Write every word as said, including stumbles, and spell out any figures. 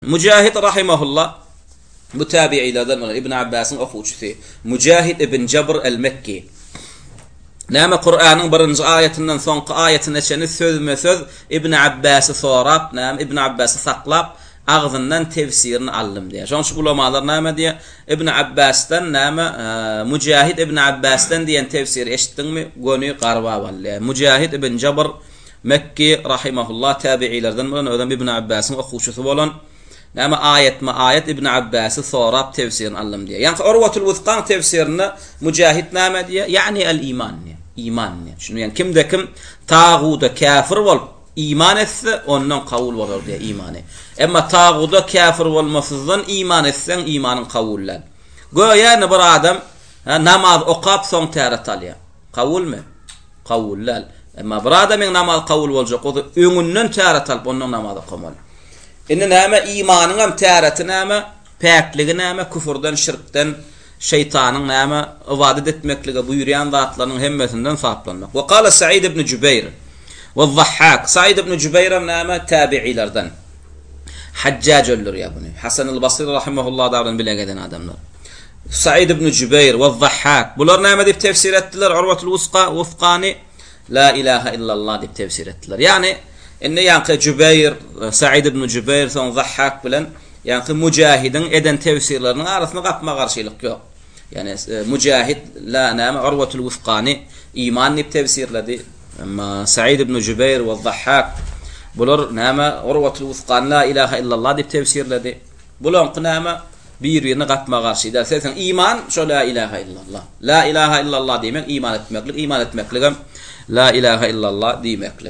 Mücahid rahimahullah mütabi'ilerden olan İbn Abbas'ın okuçusu Mücahid ibn Jabr el-Mekki. Näme Kur'an'ın birinci ayetinden soňky ayetine çeni sözme söz İbn Abbas'ı sorap, näme İbn Abbas'ı saklap ağzından tefsirini aldım diye. Şonçu ulamalar näme diye İbn Abbas'tan näme Mücahid ibn Abbas'tan diyen tefsir eşitdiňmi? Gönü garba vallahi. Mücahid ibn Jabr Mekki rahimahullah tabi'ilerden bolan ödem İbn Abbas'ın okuçusu bolan näme ayet ma ayet İbn Abbas'ı sorap tefsirini aldım diye. Yani Urwatul Wuthqan tefsirini Mücahid näme diye? Yani el-iman diye. İman diye. Şunu yani kimde kim tağuda kafir bolup iman etse ondan kabul olur diye imanı. Ama tağuda kafir bolmasızdan iman etsen imanın kabullen. Goya ne bir adam ha, namaz okap son tarat alıyor. Kabul mü? Kabullal. Ama bir adamın namaz kabul olacak o da öňünden tarat alıp ondan namaz okamalı. Indi näme imanın hem taratı näme? Pakligi näme? Küfürden, şirkten, şeytanın näme ibadet etmekligi buyurýan zatlaryň hemmesinden saplanmak. Ve qala Sa'id ibn Jubayr ve Zahhak. Sa'id ibn Jubayr näme tabi'ilerden. Haccac öldür ya bunu. Hasan el-Basri rahimehullah dağdan bilen adamlar. Sa'id ibn Jubayr ve Zahhak. Bular näme dip tefsir etdiler? Urwatul Wuthqani la ilahe illallah dip tefsir etdiler. Yani inne yanqı Jubayr, Sa'id ibn Jubayr son Zahhak bilen yanqı Mücahidin eden tefsirlerinin arasında gapma karşılık yok. Yani Mücahid la näme Urwatul Wuthqani iman dip tefsirledi. Ama Sa'id ibn Jubayr ve Zahhak bular näme Urwatul Wuthqan la ilahe illallah dip tefsirledi. Bular näme bir-birini gapma karşı da sen iman şu la ilahe illallah. La ilahe illallah demek iman etmeklik, iman etmeklik la ilahe illallah demeklik.